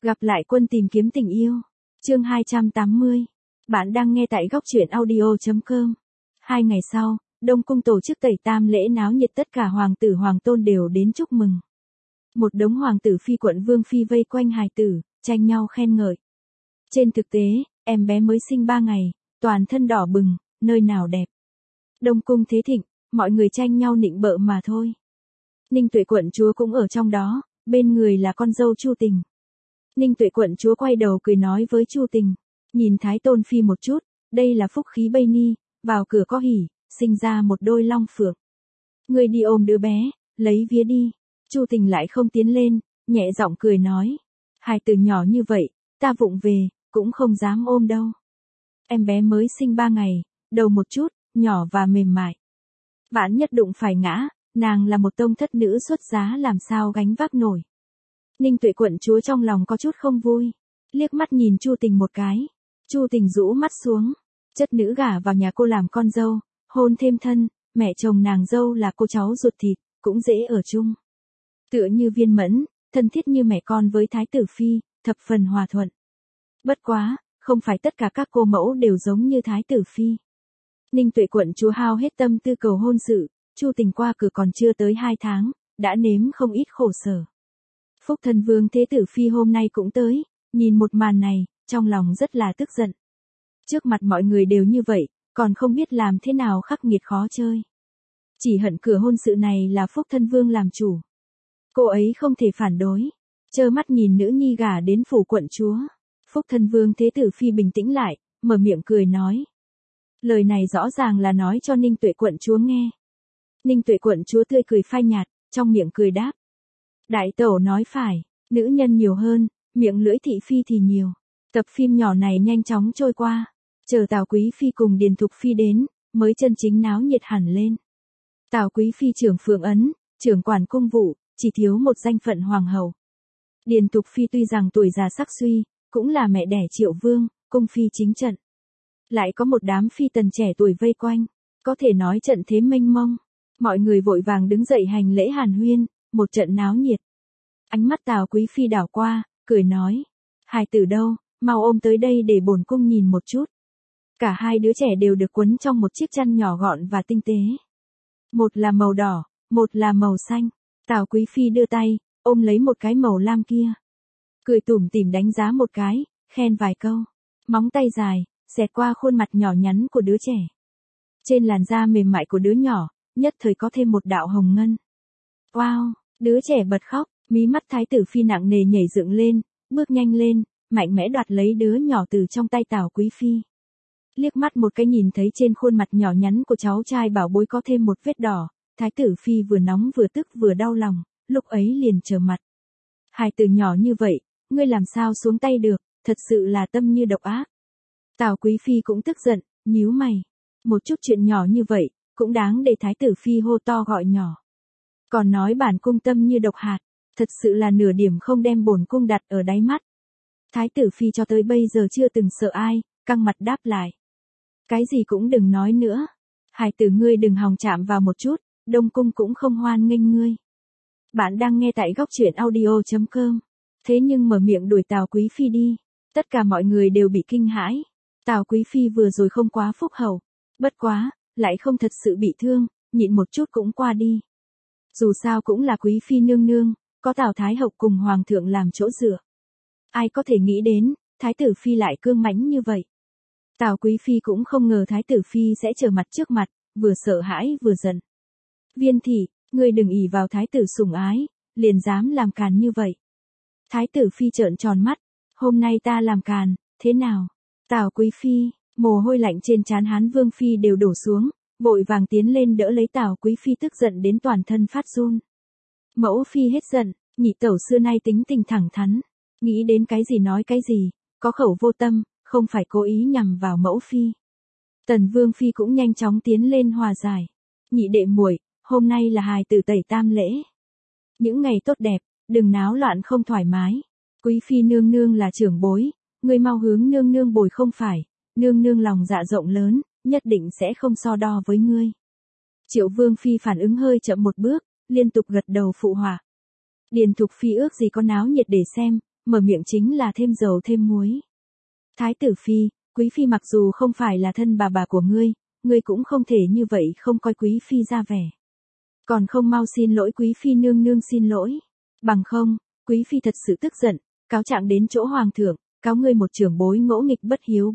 Gặp lại quân tìm kiếm tình yêu. Chương 280. Bạn đang nghe tại góc truyện audio.com. 2 ngày sau, Đông Cung tổ chức tẩy tam lễ náo nhiệt, tất cả hoàng tử hoàng tôn đều đến chúc mừng. Một đống hoàng tử phi quận vương phi vây quanh hài tử, tranh nhau khen ngợi. Trên thực tế, em bé mới sinh 3 ngày, toàn thân đỏ bừng, nơi nào đẹp. Đông Cung thế thịnh, mọi người tranh nhau nịnh bợ mà thôi. Ninh Tuệ quận chúa cũng ở trong đó, bên người là con dâu Chu Tình. Ninh Tuệ quận chúa quay đầu cười nói với Chu Tình, nhìn Thái Tôn phi một chút, đây là phúc khí Bây Ni, vào cửa có hỉ, sinh ra một đôi long phượng. Người đi ôm đứa bé, lấy vía đi. Chu Tình lại không tiến lên, nhẹ giọng cười nói, hài tử nhỏ như vậy, ta vụng về, cũng không dám ôm đâu. Em bé mới sinh 3 ngày, đầu một chút, nhỏ và mềm mại. Vạn nhất đụng phải ngã, nàng là một tông thất nữ xuất giá làm sao gánh vác nổi. Ninh Tuệ quận chúa trong lòng có chút không vui, liếc mắt nhìn Chu Tình một cái. Chu Tình rũ mắt xuống, chất nữ gả vào nhà cô làm con dâu, hôn thêm thân, mẹ chồng nàng dâu là cô cháu ruột thịt, cũng dễ ở chung. Tựa như Viên Mẫn, thân thiết như mẹ con với Thái tử phi, thập phần hòa thuận. Bất quá, không phải tất cả các cô mẫu đều giống như Thái tử phi. Ninh Tuệ quận chúa hao hết tâm tư cầu hôn sự, Chu Tình qua cửa còn chưa tới 2 tháng, đã nếm không ít khổ sở. Phúc Thân Vương Thế tử phi hôm nay cũng tới, nhìn một màn này, trong lòng rất là tức giận. Trước mặt mọi người đều như vậy, còn không biết làm thế nào khắc nghiệt khó chơi. Chỉ hận cửa hôn sự này là Phúc Thân Vương làm chủ. Cô ấy không thể phản đối, trơ mắt nhìn nữ nhi gả đến phủ quận chúa. Phúc Thân Vương Thế tử phi bình tĩnh lại, mở miệng cười nói. Lời này rõ ràng là nói cho Ninh Tuệ quận chúa nghe. Ninh Tuệ quận chúa tươi cười phai nhạt, trong miệng cười đáp. Đại tẩu nói phải, nữ nhân nhiều hơn, miệng lưỡi thị phi thì nhiều. Tập phim nhỏ này nhanh chóng trôi qua, chờ Tào Quý phi cùng Điền Thục phi đến, mới chân chính náo nhiệt hẳn lên. Tào Quý phi trưởng phượng ấn, trưởng quản cung vụ, chỉ thiếu một danh phận hoàng hậu. Điền Thục phi tuy rằng tuổi già sắc suy, cũng là mẹ đẻ Triệu Vương, cung phi chính trận. Lại có một đám phi tần trẻ tuổi vây quanh, có thể nói trận thế mênh mông. Mọi người vội vàng đứng dậy hành lễ hàn huyên, một trận náo nhiệt. Ánh mắt Tào Quý phi đảo qua, cười nói, hài tử đâu, mau ôm tới đây để bổn cung nhìn một chút. Cả hai đứa trẻ đều được quấn trong một chiếc chăn nhỏ gọn và tinh tế. Một là màu đỏ, một là màu xanh. Tào Quý phi đưa tay, ôm lấy một cái màu lam kia. Cười tủm tỉm đánh giá một cái, khen vài câu. Móng tay dài, xẹt qua khuôn mặt nhỏ nhắn của đứa trẻ. Trên làn da mềm mại của đứa nhỏ, nhất thời có thêm một đạo hồng ngân. Wow, đứa trẻ bật khóc, mí mắt Thái tử phi nặng nề nhảy dựng lên, bước nhanh lên, mạnh mẽ đoạt lấy đứa nhỏ từ trong tay Tào Quý phi. Liếc mắt một cái nhìn thấy trên khuôn mặt nhỏ nhắn của cháu trai bảo bối có thêm một vết đỏ, Thái tử phi vừa nóng vừa tức vừa đau lòng, lúc ấy liền trở mặt. Hài tử nhỏ như vậy, ngươi làm sao xuống tay được, thật sự là tâm như độc ác. Tào Quý phi cũng tức giận, nhíu mày. Một chút chuyện nhỏ như vậy, cũng đáng để Thái tử phi hô to gọi nhỏ. Còn nói bản cung tâm như độc hạt, thật sự là nửa điểm không đem bổn cung đặt ở đáy mắt. Thái tử phi cho tới bây giờ chưa từng sợ ai, căng mặt đáp lại. Cái gì cũng đừng nói nữa. Hài tử ngươi đừng hòng chạm vào một chút, Đông Cung cũng không hoan nghênh ngươi. Bạn đang nghe tại góc truyện audio.com. Thế nhưng mở miệng đuổi Tào Quý phi đi. Tất cả mọi người đều bị kinh hãi. Tào Quý phi vừa rồi không quá phúc hậu. Bất quá, lại không thật sự bị thương, nhịn một chút cũng qua đi. Dù sao cũng là Quý phi nương nương, có Tào Thái hậu cùng hoàng thượng làm chỗ dựa. Ai có thể nghĩ đến, Thái tử phi lại cương mãnh như vậy. Tào Quý phi cũng không ngờ Thái tử phi sẽ trở mặt trước mặt, vừa sợ hãi vừa giận. Viên thị, ngươi đừng ỷ vào Thái tử sủng ái, liền dám làm càn như vậy. Thái tử phi trợn tròn mắt, hôm nay ta làm càn, thế nào? Tào Quý phi, mồ hôi lạnh trên trán Hán Vương phi đều đổ xuống, vội vàng tiến lên đỡ lấy Tào Quý phi tức giận đến toàn thân phát run. Mẫu phi hết giận, nhị tẩu xưa nay tính tình thẳng thắn, nghĩ đến cái gì nói cái gì, có khẩu vô tâm, không phải cố ý nhằm vào mẫu phi. Tần Vương phi cũng nhanh chóng tiến lên hòa giải. Nhị đệ muội, hôm nay là hài tử tẩy tam lễ. Những ngày tốt đẹp, đừng náo loạn không thoải mái. Quý phi nương nương là trưởng bối, ngươi mau hướng nương nương bồi không phải, nương nương lòng dạ rộng lớn, nhất định sẽ không so đo với ngươi. Triệu Vương phi phản ứng hơi chậm một bước, liên tục gật đầu phụ họa. Điền Thục phi ước gì có náo nhiệt để xem, mở miệng chính là thêm dầu thêm muối. Thái tử phi, quý phi mặc dù không phải là thân bà của ngươi cũng không thể như vậy không coi quý phi ra vẻ. Còn không mau xin lỗi quý phi nương nương xin lỗi. Bằng không, quý phi thật sự tức giận, cáo trạng đến chỗ hoàng thượng, cáo ngươi một trưởng bối ngỗ nghịch bất hiếu.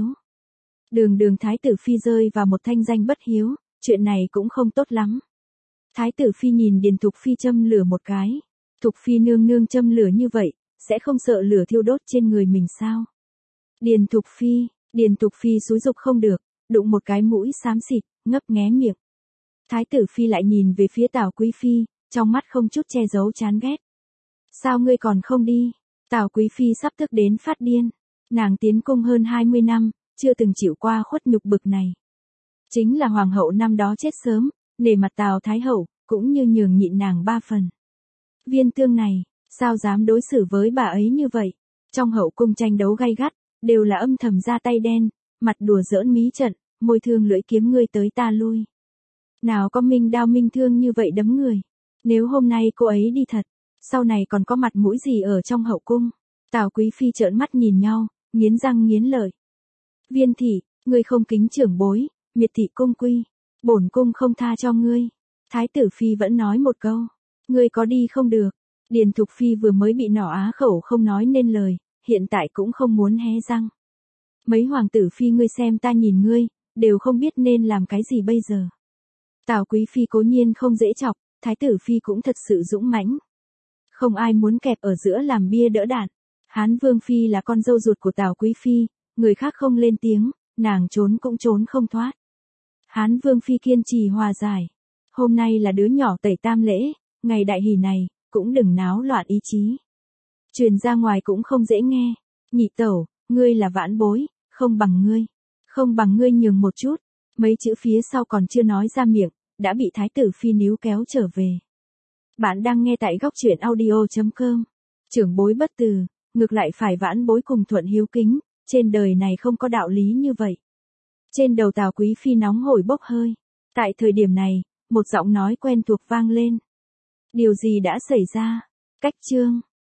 Đường thái tử phi rơi vào một thanh danh bất hiếu, chuyện này cũng không tốt lắm. Thái tử phi nhìn Điền Thục phi châm lửa một cái. Thục phi nương nương châm lửa như vậy, sẽ không sợ lửa thiêu đốt trên người mình sao? Điền Thục phi xúi dục không được, đụng một cái mũi xám xịt, ngấp nghé miệng. Thái tử phi lại nhìn về phía Tào quý phi, trong mắt không chút che giấu chán ghét. Sao ngươi còn không đi? Tào quý phi sắp tức đến phát điên. Nàng tiến cung hơn 20 năm, chưa từng chịu qua khuất nhục bực này. Chính là hoàng hậu năm đó chết sớm, nể mặt Tào thái hậu, cũng như nhường nhịn nàng 3 phần. Viên tương này, sao dám đối xử với bà ấy như vậy? Trong hậu cung tranh đấu gay gắt, đều là âm thầm ra tay đen, mặt đùa giỡn mí trận, môi thương lưỡi kiếm ngươi tới ta lui. Nào có minh đao minh thương như vậy đấm người. Nếu hôm nay cô ấy đi thật, sau này còn có mặt mũi gì ở trong hậu cung? Tào quý phi trợn mắt nhìn nhau, nghiến răng nghiến lợi. Viên thị, ngươi không kính trưởng bối, miệt thị cung quy, bổn cung không tha cho ngươi. Thái tử phi vẫn nói một câu, ngươi có đi không được. Điền Thục phi vừa mới bị nỏ á khẩu không nói nên lời, hiện tại cũng không muốn hé răng. Mấy hoàng tử phi ngươi xem ta nhìn ngươi, đều không biết nên làm cái gì bây giờ. Tào quý phi cố nhiên không dễ chọc, thái tử phi cũng thật sự dũng mãnh. Không ai muốn kẹp ở giữa làm bia đỡ đạn. Hán vương phi là con dâu ruột của Tào quý phi, người khác không lên tiếng, nàng trốn cũng trốn không thoát. Hán vương phi kiên trì hòa giải. Hôm nay là đứa nhỏ tẩy tam lễ, ngày đại hỷ này, cũng đừng náo loạn ý chí. Truyền ra ngoài cũng không dễ nghe. Nhị tẩu, ngươi là vãn bối, không bằng ngươi nhường một chút. Mấy chữ phía sau còn chưa nói ra miệng, đã bị thái tử phi níu kéo trở về. Bạn đang nghe tại góc truyện audio.com. Trưởng bối bất từ, ngược lại phải vãn bối cùng thuận hiếu kính, trên đời này không có đạo lý như vậy. Trên đầu Tào quý phi nóng hổi bốc hơi. Tại thời điểm này, một giọng nói quen thuộc vang lên. Điều gì đã xảy ra? Cách chương